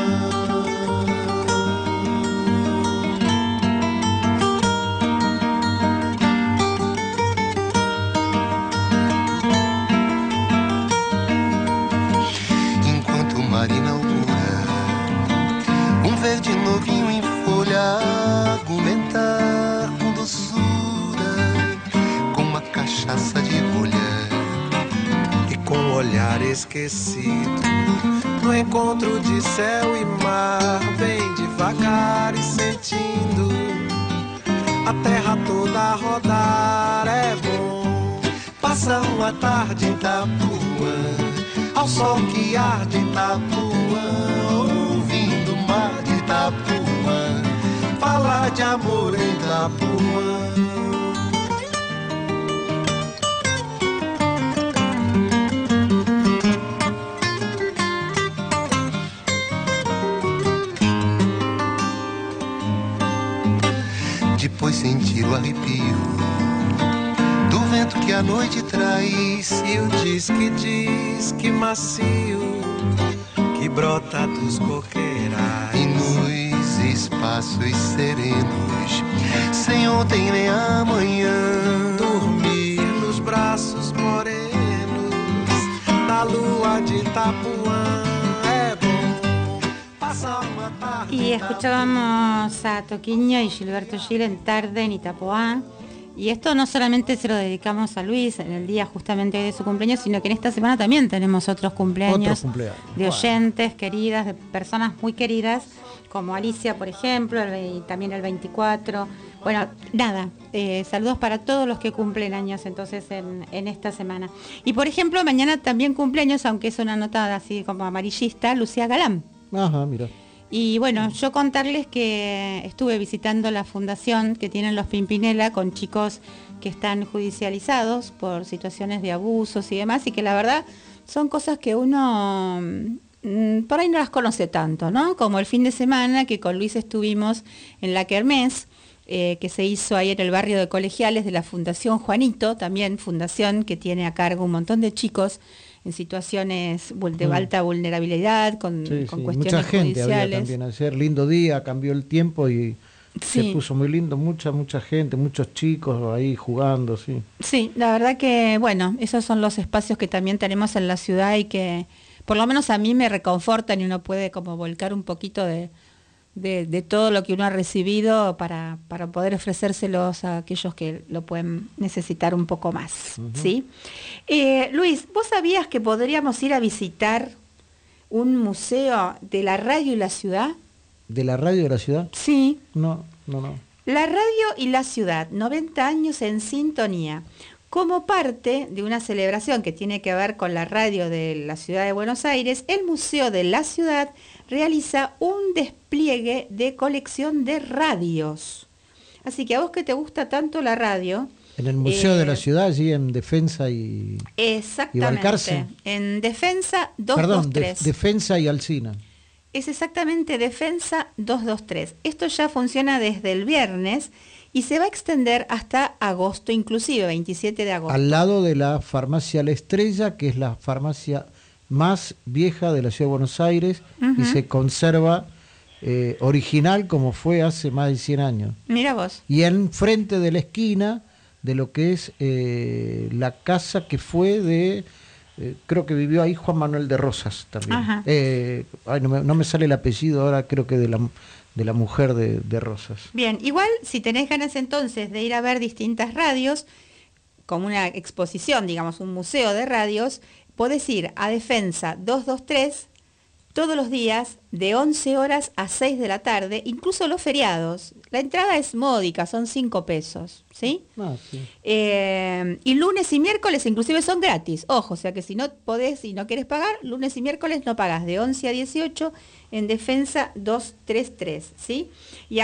Enquanto o mar inaugura um verde novinho em folha, argumentar com doçura, com uma cachaça de rolha e com o olhar esquecido, no encontro de céu e mar, bem devagar e sentindo a terra toda rodar. É bom passar uma tarde em Itapuã, ao sol que arde em Itapuã, ouvindo o mar de Itapuã, falar de amor em Itapuã. Depois sentir o arrepio do vento que a noite traz, e o diz que diz que macio que brota dos coqueirais, e nos espaços serenos, sem ontem nem amanhã, dormir nos braços morenos da lua de Itapuã. É bom passar uma tarde. Y escuchábamos a Toquinho y Gilberto Gil en Tarde en Itapuã. Y esto no solamente se lo dedicamos a Luis en el día justamente de su cumpleaños, sino que en esta semana también tenemos otros cumpleaños, Otro cumpleaños. de oyentes queridas, de personas muy queridas, como Alicia, por ejemplo, el, y también el veinticuatro. Bueno, nada, eh, saludos para todos los que cumplen años entonces en, en esta semana. Y por ejemplo, mañana también cumpleaños, aunque es una nota así como amarillista, Lucía Galán. Ajá, mira. Y bueno, yo contarles que estuve visitando la fundación que tienen los Pimpinela con chicos que están judicializados por situaciones de abusos y demás, y que la verdad son cosas que uno mmm, por ahí no las conoce tanto, ¿no? Como el fin de semana que con Luis estuvimos en la Kermés, eh, que se hizo ahí en el barrio de Colegiales de la Fundación Juanito, también fundación que tiene a cargo un montón de chicos en situaciones de alta vulnerabilidad, con, sí, con sí. cuestiones Mucha gente judiciales. había también ayer, lindo día, cambió el tiempo y sí. se puso muy lindo, mucha, mucha gente, muchos chicos ahí jugando, sí. Sí, la verdad que, bueno, esos son los espacios que también tenemos en la ciudad y que por lo menos a mí me reconfortan y uno puede como volcar un poquito de, de, de todo lo que uno ha recibido para, para poder ofrecérselos a aquellos que lo pueden necesitar un poco más, uh-huh. ¿sí? Eh, Luis, ¿vos sabías que podríamos ir a visitar un museo de la radio y la ciudad? ¿De la radio y la ciudad? Sí. No, no, no. La radio y la ciudad, noventa años en sintonía. Como parte de una celebración que tiene que ver con la radio de la ciudad de Buenos Aires, el Museo de la Ciudad realiza un despliegue de colección de radios. Así que a vos que te gusta tanto la radio... En el Museo eh, de la Ciudad, allí en Defensa y... Exactamente. Y Balcarce. En Defensa doscientos veintitrés. Perdón, de, Defensa y Alsina. Es exactamente Defensa doscientos veintitrés. Esto ya funciona desde el viernes y se va a extender hasta agosto, inclusive veintisiete de agosto. Al lado de la farmacia La Estrella, que es la farmacia más vieja de la ciudad de Buenos Aires, uh-huh. y se conserva eh, original como fue hace más de cien años. Mira vos. Y enfrente de la esquina de lo que es eh, la casa que fue de, eh, creo que vivió ahí Juan Manuel de Rosas también. Eh, ay, no, me, no me sale el apellido ahora, creo que de la, de la mujer de, de Rosas. Bien, igual si tenés ganas entonces de ir a ver distintas radios, como una exposición, digamos, un museo de radios, podés ir a Defensa doscientos veintitrés todos los días de once horas a seis de la tarde, incluso los feriados. La entrada es módica, son cinco pesos, ¿sí? Ah, sí. Eh, y lunes y miércoles inclusive son gratis. Ojo, o sea que si no podés y no querés pagar, lunes y miércoles no pagás, de once a dieciocho en Defensa doscientos treinta y tres, ¿sí? Y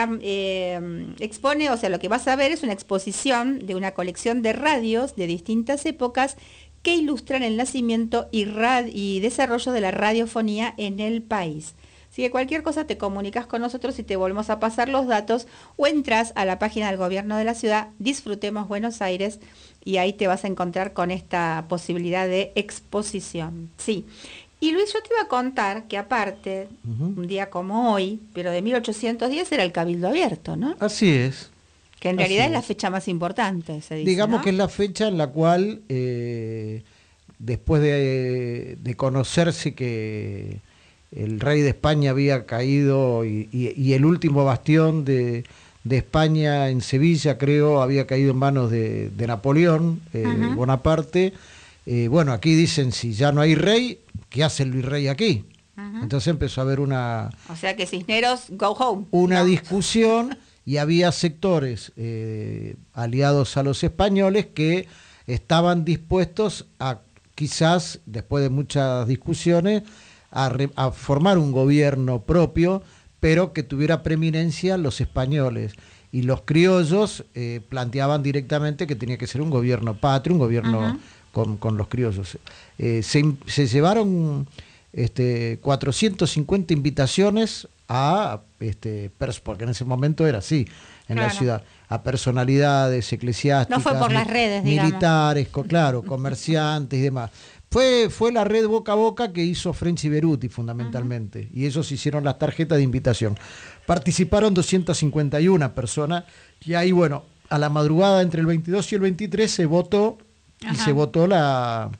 eh, expone, o sea, lo que vas a ver es una exposición de una colección de radios de distintas épocas que ilustran el nacimiento y, rad y desarrollo de la radiofonía en el país. Así que cualquier cosa te comunicas con nosotros y te volvemos a pasar los datos o entras a la página del gobierno de la ciudad, Disfrutemos Buenos Aires, y ahí te vas a encontrar con esta posibilidad de exposición. Sí. Y Luis, yo te iba a contar que aparte, uh-huh. un día como hoy, pero de mil ochocientos diez era el Cabildo Abierto, ¿no? Así es. Que en realidad es la fecha más importante, se dice, digamos, ¿no? Que es la fecha en la cual, eh, después de, de conocerse que el rey de España había caído y, y, y el último bastión de, de España en Sevilla, creo, había caído en manos de, de Napoleón eh, uh-huh. Bonaparte, eh, bueno, aquí dicen, si ya no hay rey, ¿qué hace el virrey aquí? Uh-huh. Entonces empezó a haber una... O sea que Cisneros, go home. Una ¿no? discusión... Y había sectores eh, aliados a los españoles que estaban dispuestos a, quizás, después de muchas discusiones, a, re, a formar un gobierno propio, pero que tuviera preeminencia los españoles. Y los criollos eh, planteaban directamente que tenía que ser un gobierno patrio, un gobierno uh-huh. con, con los criollos. Eh, se, se llevaron este, cuatrocientas cincuenta invitaciones a, este, porque en ese momento era así, en claro. la ciudad, a personalidades eclesiásticas, no fue por las redes, militares, co, claro, comerciantes y demás. Fue, fue la red boca a boca que hizo French y Beruti fundamentalmente, uh-huh. y ellos hicieron las tarjetas de invitación. Participaron doscientas cincuenta y una personas, y ahí, bueno, a la madrugada entre el veintidós y el veintitrés se votó, uh-huh. y se votó la,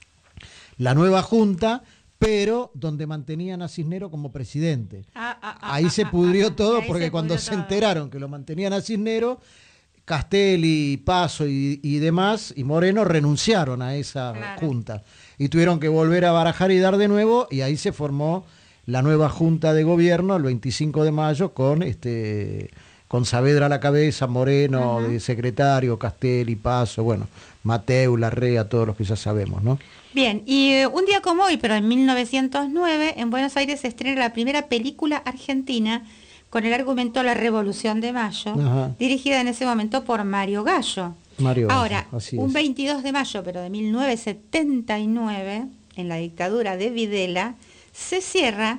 la nueva junta, pero donde mantenían a Cisneros como presidente. Ah, ah, ah, ahí ah, se pudrió ah, todo, porque se cuando se todo. enteraron que lo mantenían a Cisneros, Castelli, Paso y, y demás, y Moreno renunciaron a esa claro. junta. Y tuvieron que volver a barajar y dar de nuevo, y ahí se formó la nueva junta de gobierno el veinticinco de mayo con este con Saavedra a la cabeza, Moreno uh-huh. de secretario, Castelli, Paso, bueno, Mateu, Larrea, todos los que ya sabemos, ¿no? Bien, y uh, un día como hoy, pero en mil novecientos nueve, en Buenos Aires se estrena la primera película argentina con el argumento La Revolución de Mayo, Ajá. dirigida en ese momento por Mario Gallo. Mario Ahora, Gallo, así un es. veintidós de mayo, pero de mil novecientos setenta y nueve, en la dictadura de Videla, se cierra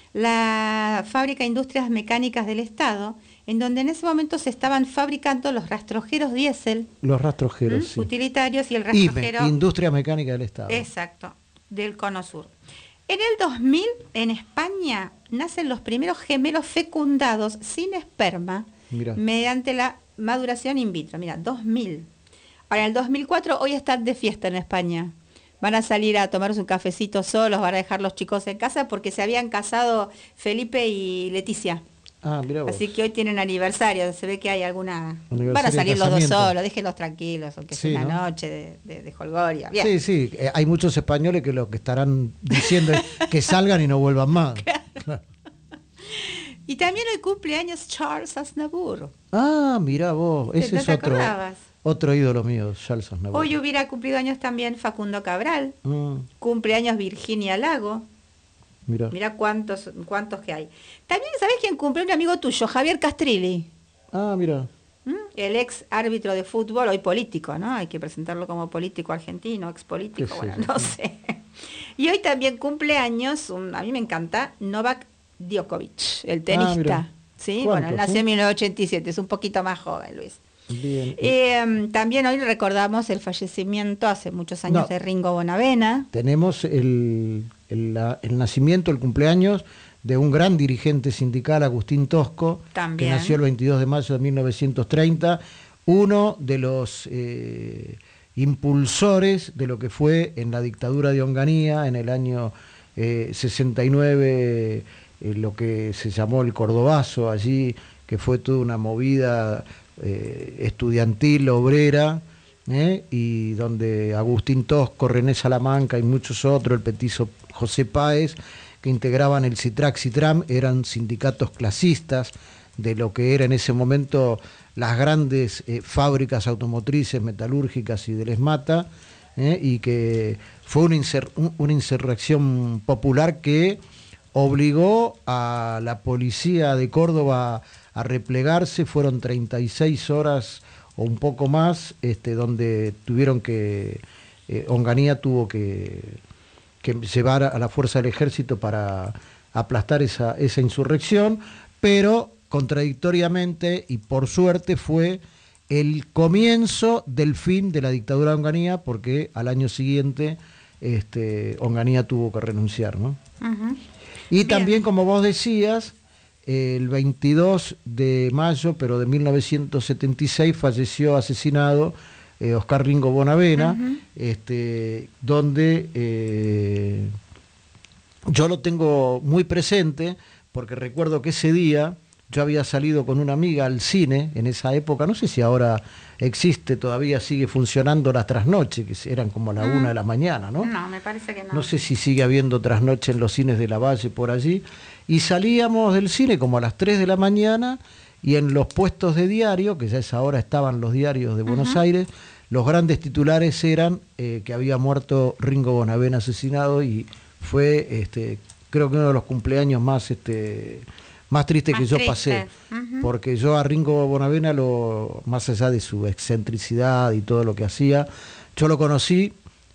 la fábrica de Industrias Mecánicas del Estado, en donde en ese momento se estaban fabricando los rastrojeros diésel. Los rastrojeros, sí. Utilitarios y el rastrojero... I M E, Industria Mecánica del Estado. Exacto, del Cono Sur. En el dos mil, en España, nacen los primeros gemelos fecundados sin esperma, Mirá. mediante la maduración in vitro. Mira, dos mil. Ahora, en el dos mil cuatro, hoy están de fiesta en España. Van a salir a tomarse un cafecito solos, van a dejar los chicos en casa porque se habían casado Felipe y Leticia. Ah, mirá vos. Así que hoy tienen aniversario, se ve que hay alguna... Van a salir los dos solos, déjenlos tranquilos, aunque sí, sea una ¿no? noche de, de, de jolgoria. Bien. Sí, sí, eh, hay muchos españoles que lo que estarán diciendo es que salgan y no vuelvan más. Claro. Y también hoy cumpleaños Charles Aznavour. Ah, mirá vos, ese ¿No es te otro, acordabas? otro ídolo mío, Charles Aznavour. Hoy hubiera cumplido años también Facundo Cabral, mm. cumpleaños Virginia Lago. Mirá. Mirá cuántos, cuántos que hay. También, ¿sabés quién cumple? Un amigo tuyo, Javier Castrilli. Ah, mira. ¿Mm? El ex árbitro de fútbol, hoy político, ¿no? Hay que presentarlo como político argentino, ex político, bueno, sí, no sí. sé. Y hoy también cumple años, un, a mí me encanta, Novak Djokovic, el tenista. Ah, ¿sí? Bueno, él nació en mil novecientos ochenta y siete, es un poquito más joven, Luis. Bien. Eh, también hoy recordamos el fallecimiento hace muchos años no. de Ringo Bonavena. Tenemos el, el, la, el nacimiento, el cumpleaños de un gran dirigente sindical, Agustín Tosco, También. que nació el veintidós de mayo de mil novecientos treinta, uno de los eh, impulsores de lo que fue en la dictadura de Onganía, en el año eh, sesenta y nueve, eh, lo que se llamó el Cordobazo allí, que fue toda una movida eh, estudiantil, obrera, ¿eh? Y donde Agustín Tosco, René Salamanca y muchos otros, el petizo José Páez, que integraban el CITRAC-CITRAM, eran sindicatos clasistas de lo que era en ese momento las grandes eh, fábricas automotrices, metalúrgicas y del ESMATA, ¿eh? Y que fue una, inser una insurrección popular que obligó a la policía de Córdoba a replegarse. Fueron treinta y seis horas o un poco más, este, donde tuvieron que, eh, Onganía tuvo que, que llevar a la fuerza del ejército para aplastar esa, esa insurrección, pero contradictoriamente y por suerte fue el comienzo del fin de la dictadura de Onganía, porque al año siguiente este, Onganía tuvo que renunciar, ¿no? Uh-huh. Y Bien. también, como vos decías, el veintidós de mayo, pero de mil novecientos setenta y seis, falleció asesinado eh, Oscar Ringo Bonavena, uh-huh. este, donde eh, yo lo tengo muy presente, porque recuerdo que ese día yo había salido con una amiga al cine en esa época, no sé si ahora existe, todavía sigue funcionando la trasnoche, que eran como a la mm. una de la mañana, ¿no? No, me parece que no. No sé si sigue habiendo trasnoche en los cines de la Valle por allí. Y salíamos del cine como a las tres de la mañana, y en los puestos de diario, que ya a esa hora estaban los diarios de Buenos uh-huh. Aires, los grandes titulares eran eh, que había muerto Ringo Bonavena asesinado, y fue, este, creo que uno de los cumpleaños más... Este, más triste más que yo triste. pasé, uh-huh. porque yo a Ringo Bonavena, lo, más allá de su excentricidad y todo lo que hacía, yo lo conocí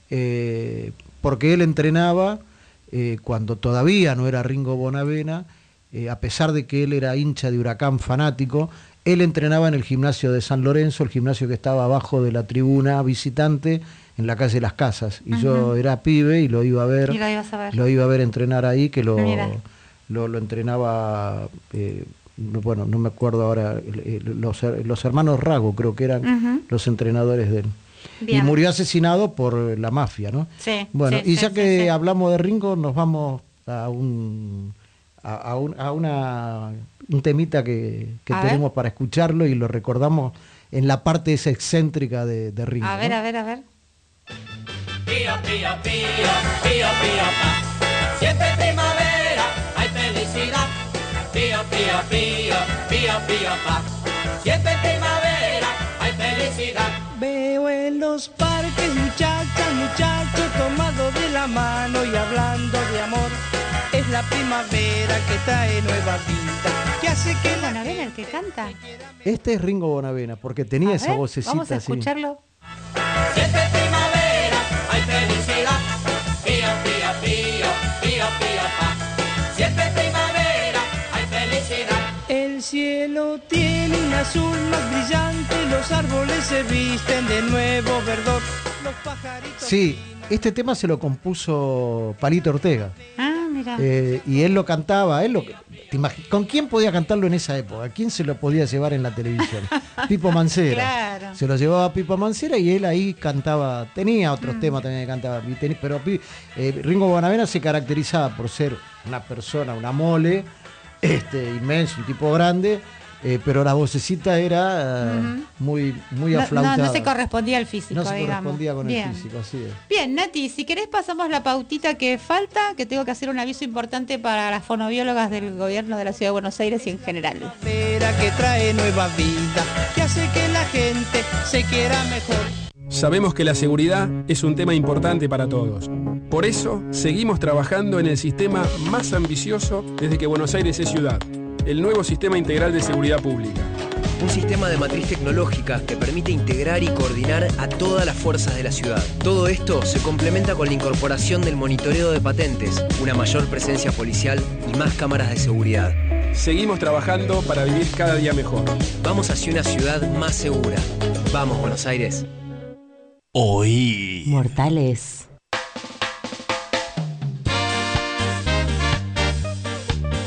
eh, porque él entrenaba eh, cuando todavía no era Ringo Bonavena, eh, a pesar de que él era hincha de Huracán fanático, él entrenaba en el gimnasio de San Lorenzo, el gimnasio que estaba abajo de la tribuna visitante, en la calle Las Casas, y uh-huh. yo era pibe y lo iba a ver, y lo, ibas a ver. lo iba a ver entrenar ahí, que lo... Mira. Lo, lo entrenaba, eh, bueno, no me acuerdo ahora, eh, los, los hermanos Rago creo que eran uh-huh. los entrenadores de él. Bien. Y murió asesinado por la mafia, ¿no? Sí. Bueno, sí, y ya sí, que sí, sí. hablamos de Ringo, nos vamos a un a, a, un, a una un temita que, que tenemos ver. para escucharlo, y lo recordamos en la parte esa excéntrica de, de Ringo. A ver, ¿no? a ver, a ver. Pío, pío, pío, pío, pío, pa. Siempre primavera, hay felicidad. Pío, pío, pío, pío, pío, pa. Siempre primavera, hay felicidad. Veo en los parques muchachas, muchachos tomados de la mano y hablando de amor. Es la primavera que trae nueva vida, que hace que la Bonavena el que canta. Este es Ringo Bonavena, porque tenía a esa ver, vocecita vamos a así. escucharlo. Siempre primavera, hay felicidad. Pío, pío, pío, pío, pío, pa. Siempre primavera, hay felicidad. El cielo tiene un azul más brillante, los árboles se visten de nuevo verdor, los pajaritos... Sí, este tema se lo compuso Palito Ortega. Ah, mira. Eh, y él lo cantaba, él lo, te imag- ¿con quién podía cantarlo en esa época? ¿A quién se lo podía llevar en la televisión? Pipo Mancera. Claro. Se lo llevaba Pipo Mancera y él ahí cantaba, tenía otros Mm. temas también que cantaba, y ten- pero eh, Ringo Bonavena se caracterizaba por ser una persona, una mole, este, inmenso, un tipo grande, eh, pero la vocecita era uh, Ujú. muy, muy No, aflautada. no, no se correspondía al físico, No se digamos. correspondía con Bien. el físico, así es. Bien, Nati, si querés pasamos la pautita que falta, que tengo que hacer un aviso importante para las fonobiólogas del gobierno de la Ciudad de Buenos Aires y en general. Primavera que trae nueva vida, que hace que la gente se quiera mejor. Sabemos que la seguridad es un tema importante para todos. Por eso, seguimos trabajando en el sistema más ambicioso desde que Buenos Aires es ciudad, el nuevo Sistema Integral de Seguridad Pública. Un sistema de matriz tecnológica que permite integrar y coordinar a todas las fuerzas de la ciudad. Todo esto se complementa con la incorporación del monitoreo de patentes, una mayor presencia policial y más cámaras de seguridad. Seguimos trabajando para vivir cada día mejor. Vamos hacia una ciudad más segura. Vamos, Buenos Aires. Hoy. Mortales.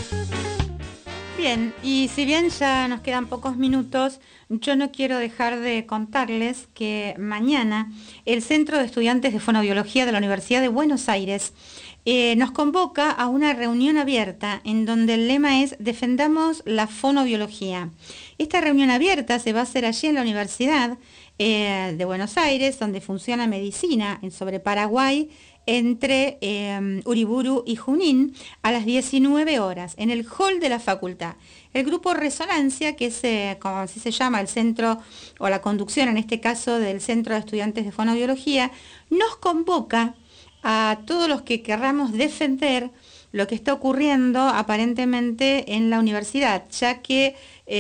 Bien, y si bien ya nos quedan pocos minutos, yo no quiero dejar de contarles que mañana el Centro de Estudiantes de Fonoaudiología de la Universidad de Buenos Aires eh, nos convoca a una reunión abierta en donde el lema es Defendamos la fonoaudiología. Esta reunión abierta se va a hacer allí en la Universidad eh, de Buenos Aires, donde funciona medicina, en sobre Paraguay, entre eh, Uriburu y Junín, a las diecinueve horas, en el hall de la facultad. El grupo Resonancia, que es, eh, como así se llama, el centro, o la conducción en este caso del Centro de Estudiantes de Fonoaudiología, nos convoca a todos los que querramos defender lo que está ocurriendo aparentemente en la universidad, ya que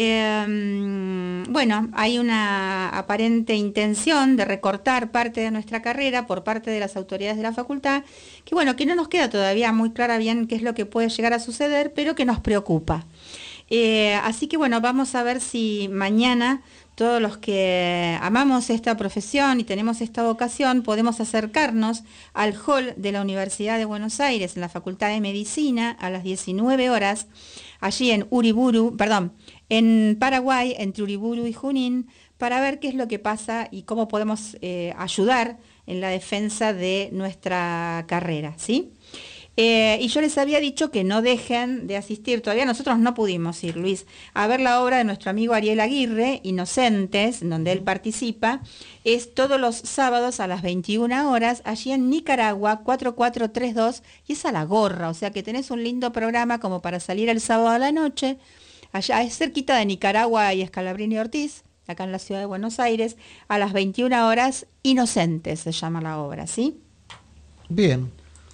eh, bueno, hay una aparente intención de recortar parte de nuestra carrera por parte de las autoridades de la facultad, que bueno, que no nos queda todavía muy clara bien qué es lo que puede llegar a suceder, pero que nos preocupa. Eh, así que bueno, vamos a ver si mañana todos los que amamos esta profesión y tenemos esta vocación podemos acercarnos al hall de la Universidad de Buenos Aires en la Facultad de Medicina a las diecinueve horas, allí en Uriburu, perdón, en Paraguay, entre Uriburu y Junín, para ver qué es lo que pasa y cómo podemos eh, ayudar en la defensa de nuestra carrera, ¿sí? Eh, y yo les había dicho que no dejen de asistir, todavía nosotros no pudimos ir, Luis, a ver la obra de nuestro amigo Ariel Aguirre, Inocentes, en donde él participa, es todos los sábados a las veintiuna horas, allí en Nicaragua, cuatro cuatro tres dos, y es a la gorra, o sea que tenés un lindo programa como para salir el sábado a la noche, allá es cerquita de Nicaragua y Escalabrini Ortiz, acá en la ciudad de Buenos Aires, a las veintiuna horas, Inocentes se llama la obra, ¿sí? Bien.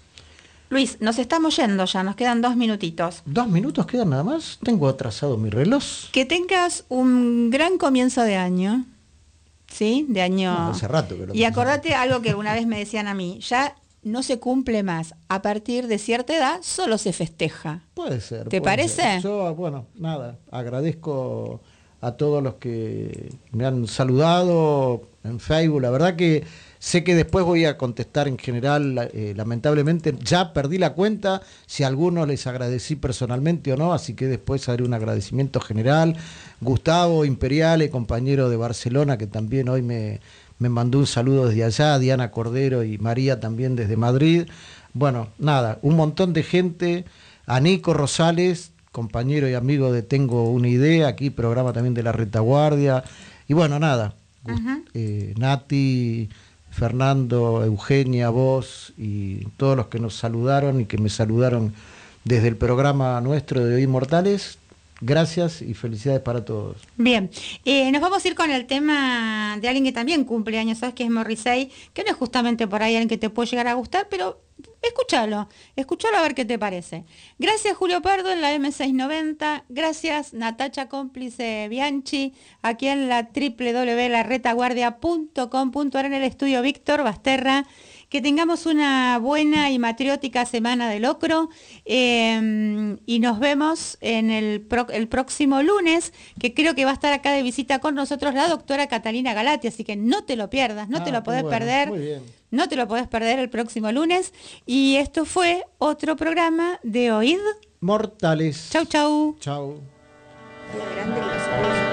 Luis, nos estamos yendo ya, nos quedan dos minutitos. ¿Dos minutos quedan nada más? Tengo atrasado mi reloj. Que tengas un gran comienzo de año, ¿sí? De año... No, hace rato que lo Y acordate algo que alguna vez me decían a mí, ya no se cumple más, a partir de cierta edad solo se festeja. Puede ser. ¿Te puede parece? Ser. Yo, bueno, nada, agradezco a todos los que me han saludado en Facebook, la verdad que... Sé que después voy a contestar en general, eh, lamentablemente ya perdí la cuenta, si a algunos les agradecí personalmente o no, así que después haré un agradecimiento general. Gustavo Imperiale, compañero de Barcelona, que también hoy me, me mandó un saludo desde allá, Diana Cordero y María también desde Madrid. Bueno, nada, un montón de gente, a Nico Rosales, compañero y amigo de Tengo una Idea, aquí programa también de La Retaguardia, y bueno, nada, uh-huh. eh, Nati... Fernando, Eugenia, vos y todos los que nos saludaron y que me saludaron desde el programa nuestro de Hoy Mortales, gracias y felicidades para todos. Bien, eh, nos vamos a ir con el tema de alguien que también cumple años, sabes que es Morrissey, que no es justamente por ahí alguien que te puede llegar a gustar, pero escúchalo, escúchalo a ver qué te parece. Gracias Julio Pardo en la eme seiscientos noventa, gracias Natacha Cómplice Bianchi, aquí en la doble u doble u doble u punto la retaguardia punto com punto a r en el estudio Víctor Basterra. Que tengamos una buena y matriótica semana de locro eh, y nos vemos en el, pro, el próximo lunes, que creo que va a estar acá de visita con nosotros la doctora Catalina Galati, así que no te lo pierdas, no ah, te lo podés bueno, perder, muy bien. No te lo podés perder el próximo lunes. Y esto fue otro programa de Oíd Mortales. Chau, chau. Chau. Qué grande los